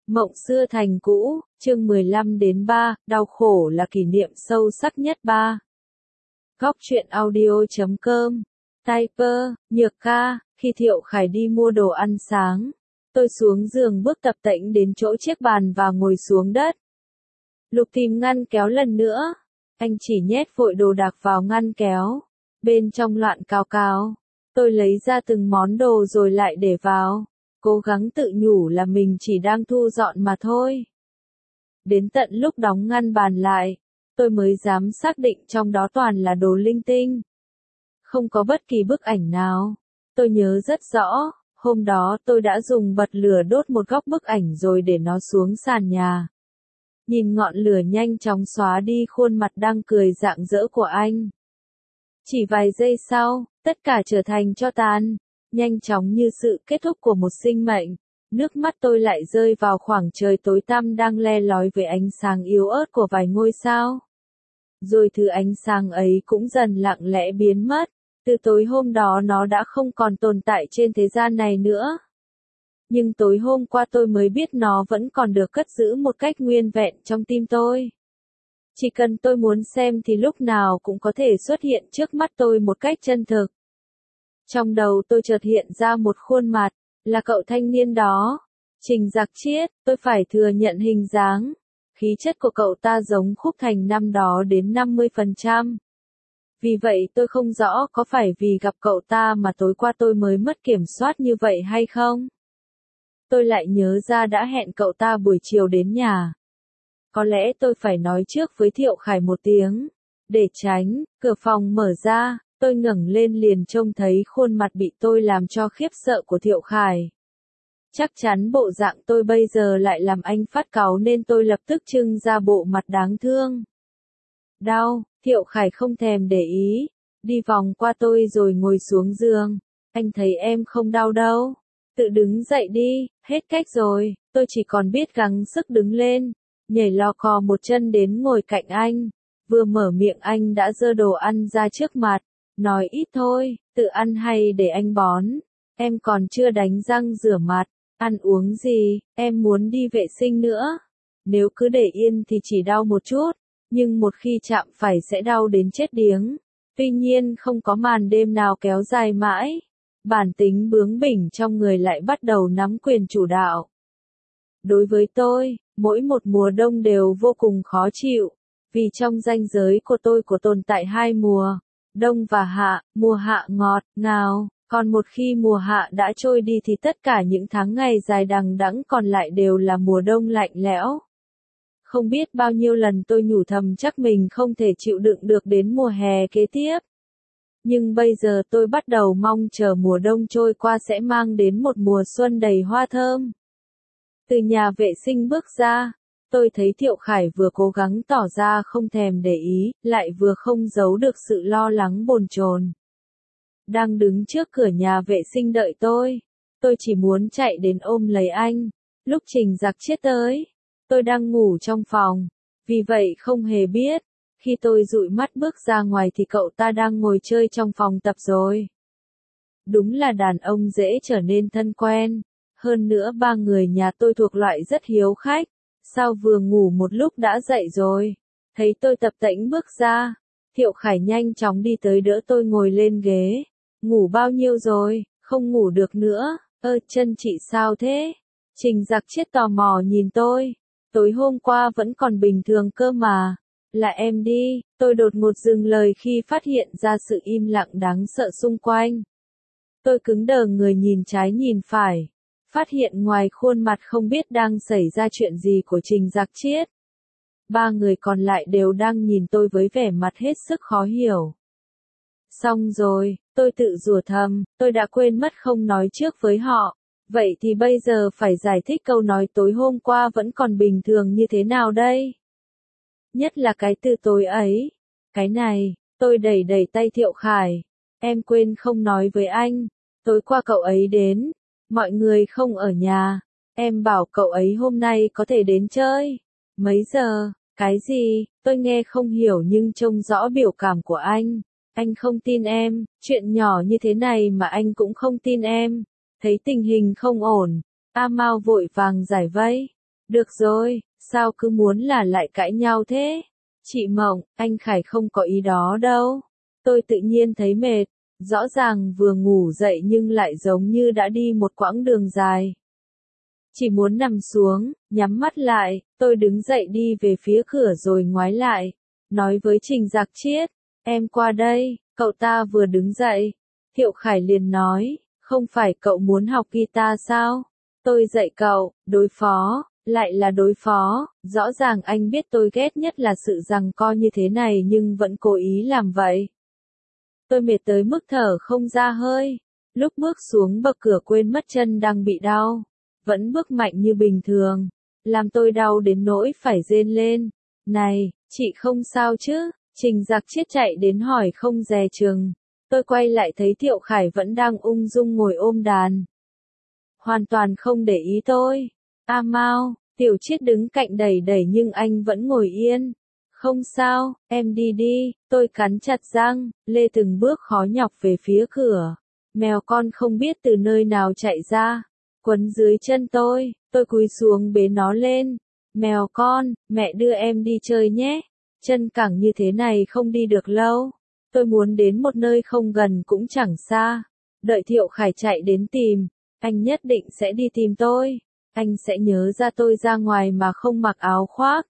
Mộng xưa thành cũ, chương 15-3, đau khổ là kỷ niệm sâu sắc nhất 3. Góc truyện audio.com. Typer, Nhược ca, khi Thiệu Khải đi mua đồ ăn sáng, tôi xuống giường bước tập tễnh đến chỗ chiếc bàn và ngồi xuống đất. Lục tìm ngăn kéo lần nữa, anh chỉ nhét vội đồ đạc vào ngăn kéo, bên trong loạn cào cào. Tôi lấy ra từng món đồ rồi lại để vào, cố gắng tự nhủ là mình chỉ đang thu dọn mà thôi. Đến tận lúc đóng ngăn bàn lại, tôi mới dám xác định trong đó toàn là đồ linh tinh. Không có bất kỳ bức ảnh nào. Tôi nhớ rất rõ, hôm đó tôi đã dùng bật lửa đốt một góc bức ảnh rồi để nó xuống sàn nhà. Nhìn ngọn lửa nhanh chóng xóa đi khuôn mặt đang cười rạng rỡ của anh. Chỉ vài giây sau, tất cả trở thành tro tàn, nhanh chóng như sự kết thúc của một sinh mệnh. Nước mắt tôi lại rơi vào khoảng trời tối tăm đang le lói với ánh sáng yếu ớt của vài ngôi sao. Rồi thứ ánh sáng ấy cũng dần lặng lẽ biến mất, từ tối hôm đó nó đã không còn tồn tại trên thế gian này nữa. Nhưng tối hôm qua tôi mới biết nó vẫn còn được cất giữ một cách nguyên vẹn trong tim tôi. Chỉ cần tôi muốn xem thì lúc nào cũng có thể xuất hiện trước mắt tôi một cách chân thực. Trong đầu tôi chợt hiện ra một khuôn mặt, là cậu thanh niên đó, Trình Dạc Chiết. Tôi phải thừa nhận hình dáng, khí chất của cậu ta giống Khúc Thành năm đó đến 50%. Vì vậy tôi không rõ có phải vì gặp cậu ta mà tối qua tôi mới mất kiểm soát như vậy hay không. Tôi lại nhớ ra đã hẹn cậu ta buổi chiều đến nhà. Có lẽ tôi phải nói trước với Thiệu Khải một tiếng, để tránh. Cửa phòng mở ra, tôi ngẩng lên liền trông thấy khuôn mặt bị tôi làm cho khiếp sợ của Thiệu Khải. Chắc chắn bộ dạng tôi bây giờ lại làm anh phát cáu nên tôi lập tức trưng ra bộ mặt đáng thương. Đau, Thiệu Khải không thèm để ý, đi vòng qua tôi rồi ngồi xuống giường. Anh thấy em không đau đâu, tự đứng dậy đi, hết cách rồi. Tôi chỉ còn biết gắng sức đứng lên, nhảy lò cò một chân đến ngồi cạnh anh. Vừa mở miệng anh đã giơ đồ ăn ra trước mặt, nói ít thôi, tự ăn hay để anh bón. Em còn chưa đánh răng rửa mặt, ăn uống gì, em muốn đi vệ sinh nữa. Nếu cứ để yên thì chỉ đau một chút, nhưng một khi chạm phải sẽ đau đến chết điếng. Tuy nhiên không có màn đêm nào kéo dài mãi. Bản tính bướng bỉnh trong người lại bắt đầu nắm quyền chủ đạo. Đối với tôi, mỗi một mùa đông đều vô cùng khó chịu, vì trong ranh giới của tôi tồn tại hai mùa, đông và hạ. Mùa hạ ngọt ngào, còn một khi mùa hạ đã trôi đi thì tất cả những tháng ngày dài đằng đẵng còn lại đều là mùa đông lạnh lẽo. Không biết bao nhiêu lần tôi nhủ thầm chắc mình không thể chịu đựng được đến mùa hè kế tiếp. Nhưng bây giờ tôi bắt đầu mong chờ mùa đông trôi qua sẽ mang đến một mùa xuân đầy hoa thơm. Từ nhà vệ sinh bước ra, tôi thấy Thiệu Khải vừa cố gắng tỏ ra không thèm để ý, lại vừa không giấu được sự lo lắng bồn chồn. Đang đứng trước cửa nhà vệ sinh đợi tôi chỉ muốn chạy đến ôm lấy anh. Lúc Trình Dạc Chiết tới, tôi đang ngủ trong phòng, vì vậy không hề biết. Khi tôi dụi mắt bước ra ngoài thì cậu ta đang ngồi chơi trong phòng tập rồi. Đúng là đàn ông dễ trở nên thân quen. Hơn nữa ba người nhà tôi thuộc loại rất hiếu khách. Sao vừa ngủ một lúc đã dậy rồi? Thấy tôi tập tễnh bước ra, Thiệu Khải nhanh chóng đi tới đỡ tôi ngồi lên ghế. Ngủ bao nhiêu rồi? Không ngủ được nữa. Chân chị sao thế? Trình Dạc Chiết tò mò nhìn tôi. Tối hôm qua vẫn còn bình thường cơ mà. Là em đi. Tôi đột ngột dừng lời khi phát hiện ra sự im lặng đáng sợ xung quanh. Tôi cứng đờ người nhìn trái nhìn phải. Phát hiện ngoài khuôn mặt không biết đang xảy ra chuyện gì của Trình Dạc Chiết. Ba người còn lại đều đang nhìn tôi với vẻ mặt hết sức khó hiểu. Xong rồi, tôi tự rủa thầm, tôi đã quên mất không nói trước với họ. Vậy thì bây giờ phải giải thích câu nói tối hôm qua vẫn còn bình thường như thế nào đây? Nhất là cái từ tối ấy. Cái này, tôi đẩy tay Thiệu Khải. Em quên không nói với anh. Tối qua cậu ấy đến. Mọi người không ở nhà. Em bảo cậu ấy hôm nay có thể đến chơi. Mấy giờ? Cái gì? Tôi nghe không hiểu nhưng trông rõ biểu cảm của anh. Anh không tin em. Chuyện nhỏ như thế này mà anh cũng không tin em. Thấy tình hình không ổn, A Mao vội vàng giải vây. Được rồi, sao cứ muốn là lại cãi nhau thế? Chị Mộng, anh Khải không có ý đó đâu. Tôi tự nhiên thấy mệt, rõ ràng vừa ngủ dậy nhưng lại giống như đã đi một quãng đường dài. Chỉ muốn nằm xuống, nhắm mắt lại, tôi đứng dậy đi về phía cửa rồi ngoái lại, nói với Trình Dạc Chiết, em qua đây, cậu ta vừa đứng dậy. Thiệu Khải liền nói, không phải cậu muốn học guitar sao? Tôi dạy cậu, đối phó, lại là đối phó, rõ ràng anh biết tôi ghét nhất là sự giằng co như thế này nhưng vẫn cố ý làm vậy. Tôi mệt tới mức thở không ra hơi, lúc bước xuống bậc cửa quên mất chân đang bị đau, vẫn bước mạnh như bình thường, làm tôi đau đến nỗi phải rên lên. Này, chị không sao chứ? Trình Dạc Chiết chạy đến hỏi không dè chừng. Tôi quay lại thấy Thiệu Khải vẫn đang ung dung ngồi ôm đàn. Hoàn toàn không để ý tôi. A Mao, Tiểu Chiết đứng cạnh đẩy đẩy nhưng anh vẫn ngồi yên. Không sao, em đi đi, tôi cắn chặt răng, lê từng bước khó nhọc về phía cửa. Mèo con không biết từ nơi nào chạy ra, quấn dưới chân tôi cúi xuống bế nó lên. Mèo con, mẹ đưa em đi chơi nhé. Chân cẳng như thế này không đi được lâu. Tôi muốn đến một nơi không gần cũng chẳng xa. Đợi Thiệu Khải chạy đến tìm, anh nhất định sẽ đi tìm tôi. Anh sẽ nhớ ra tôi ra ngoài mà không mặc áo khoác.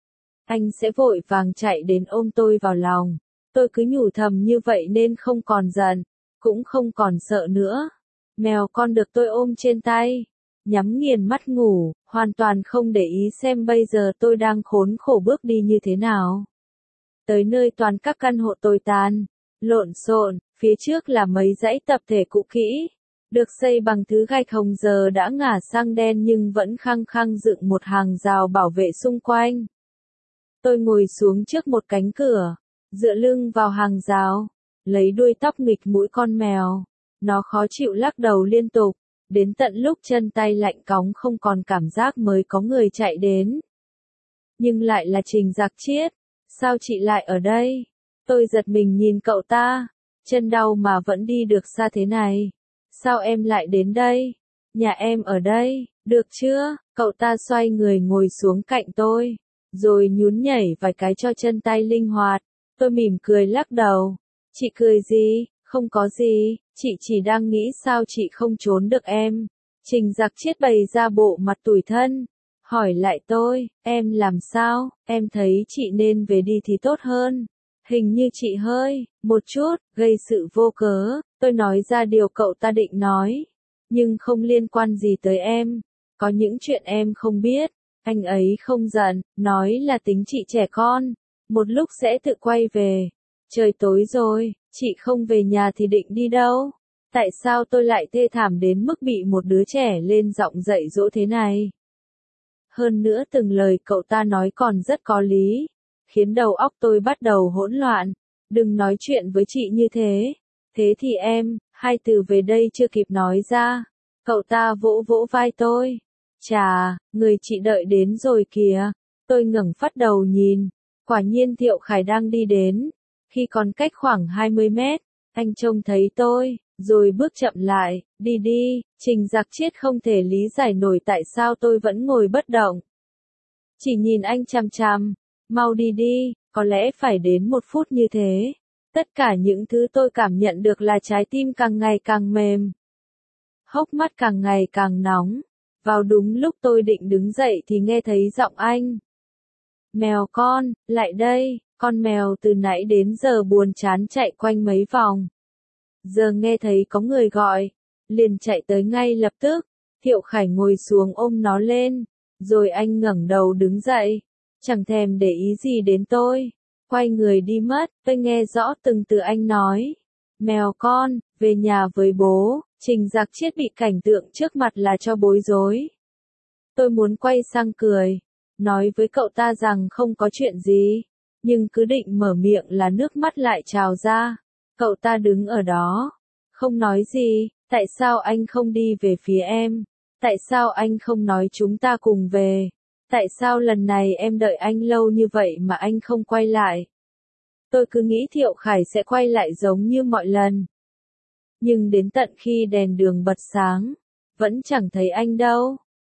Anh sẽ vội vàng chạy đến ôm tôi vào lòng. Tôi cứ nhủ thầm như vậy nên không còn giận, cũng không còn sợ nữa. Mèo con được tôi ôm trên tay, nhắm nghiền mắt ngủ, hoàn toàn không để ý xem bây giờ tôi đang khốn khổ bước đi như thế nào. Tới nơi toàn các căn hộ tồi tàn, lộn xộn, phía trước là mấy dãy tập thể cũ kỹ, được xây bằng thứ gạch hồng giờ đã ngả sang đen nhưng vẫn khăng khăng dựng một hàng rào bảo vệ xung quanh. Tôi ngồi xuống trước một cánh cửa, dựa lưng vào hàng rào, lấy đuôi tóc nghịch mũi con mèo. Nó khó chịu lắc đầu liên tục, đến tận lúc chân tay lạnh cóng không còn cảm giác mới có người chạy đến. Nhưng lại là Trình Dạc Chiết. Sao chị lại ở đây? Tôi giật mình nhìn cậu ta, chân đau mà vẫn đi được xa thế này. Sao em lại đến đây? Nhà em ở đây, được chưa? Cậu ta xoay người ngồi xuống cạnh tôi, rồi nhún nhảy vài cái cho chân tay linh hoạt. Tôi mỉm cười lắc đầu. Chị cười gì? Không có gì, chị chỉ đang nghĩ sao chị không trốn được em. Trình Dạc Chiết bày ra bộ mặt tủi thân, hỏi lại tôi, em làm sao? Em thấy chị nên về đi thì tốt hơn. Hình như chị hơi, một chút, gây sự vô cớ. Tôi nói ra điều cậu ta định nói, nhưng không liên quan gì tới em. Có những chuyện em không biết. Anh ấy không giận, nói là tính chị trẻ con, một lúc sẽ tự quay về. Trời tối rồi, chị không về nhà thì định đi đâu? Tại sao tôi lại thê thảm đến mức bị một đứa trẻ lên giọng dạy dỗ thế này? Hơn nữa từng lời cậu ta nói còn rất có lý, khiến đầu óc tôi bắt đầu hỗn loạn. Đừng nói chuyện với chị như thế. Thế thì em, hai từ về đây chưa kịp nói ra. Cậu ta vỗ vỗ vai tôi. Chà, người chị đợi đến rồi kìa. Tôi ngẩng phát đầu nhìn. Quả nhiên Thiệu Khải đang đi đến. Khi còn cách khoảng 20 mét, anh trông thấy tôi, rồi bước chậm lại, đi đi. Trình Dạc Chiết không thể lý giải nổi tại sao tôi vẫn ngồi bất động. Chỉ nhìn anh chằm chằm, mau đi đi, có lẽ phải đến 1 phút như thế. Tất cả những thứ tôi cảm nhận được là trái tim càng ngày càng mềm, hốc mắt càng ngày càng nóng. Vào đúng lúc tôi định đứng dậy thì nghe thấy giọng anh. Mèo con, lại đây. Con mèo từ nãy đến giờ buồn chán chạy quanh mấy vòng. Giờ nghe thấy có người gọi, liền chạy tới ngay lập tức. Thiệu Khải ngồi xuống ôm nó lên, rồi anh ngẩng đầu đứng dậy, chẳng thèm để ý gì đến tôi, quay người đi mất. Tôi nghe rõ từng từ anh nói. Mèo con, về nhà với bố. Trình Dạc Chiết bị cảnh tượng trước mặt là cho bối rối. Tôi muốn quay sang cười, nói với cậu ta rằng không có chuyện gì, nhưng cứ định mở miệng là nước mắt lại trào ra. Cậu ta đứng ở đó, không nói gì. Tại sao anh không đi về phía em? Tại sao anh không nói chúng ta cùng về? Tại sao lần này em đợi anh lâu như vậy mà anh không quay lại? Tôi cứ nghĩ Thiệu Khải sẽ quay lại giống như mọi lần. Nhưng đến tận khi đèn đường bật sáng, vẫn chẳng thấy anh đâu.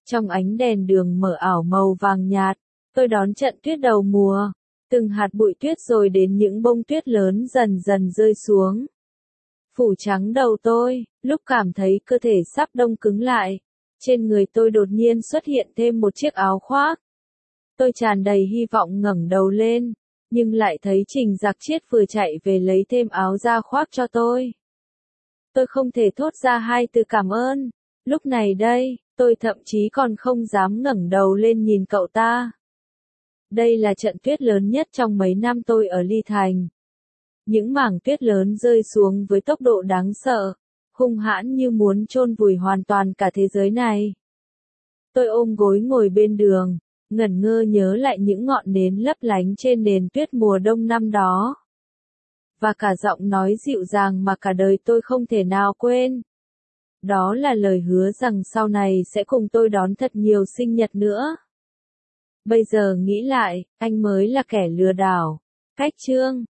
Trong ánh đèn đường mở ảo màu vàng nhạt, tôi đón trận tuyết đầu mùa. Từng hạt bụi tuyết rồi đến những bông tuyết lớn dần dần rơi xuống. Phủ trắng đầu tôi, lúc cảm thấy cơ thể sắp đông cứng lại. Trên người tôi đột nhiên xuất hiện thêm một chiếc áo khoác. Tôi tràn đầy hy vọng ngẩng đầu lên, nhưng lại thấy Trình Giặc Chiết vừa chạy về lấy thêm áo da khoác cho tôi. Tôi không thể thốt ra hai từ cảm ơn. Lúc này đây, tôi thậm chí còn không dám ngẩng đầu lên nhìn cậu ta. Đây là trận tuyết lớn nhất trong mấy năm tôi ở Ly Thành. Những mảng tuyết lớn rơi xuống với tốc độ đáng sợ, hung hãn như muốn chôn vùi hoàn toàn cả thế giới này. Tôi ôm gối ngồi bên đường, ngẩn ngơ nhớ lại những ngọn nến lấp lánh trên nền tuyết mùa đông năm đó. Và cả giọng nói dịu dàng mà cả đời tôi không thể nào quên. Đó là lời hứa rằng sau này sẽ cùng tôi đón thật nhiều sinh nhật nữa. Bây giờ nghĩ lại, anh mới là kẻ lừa đảo. Cách chương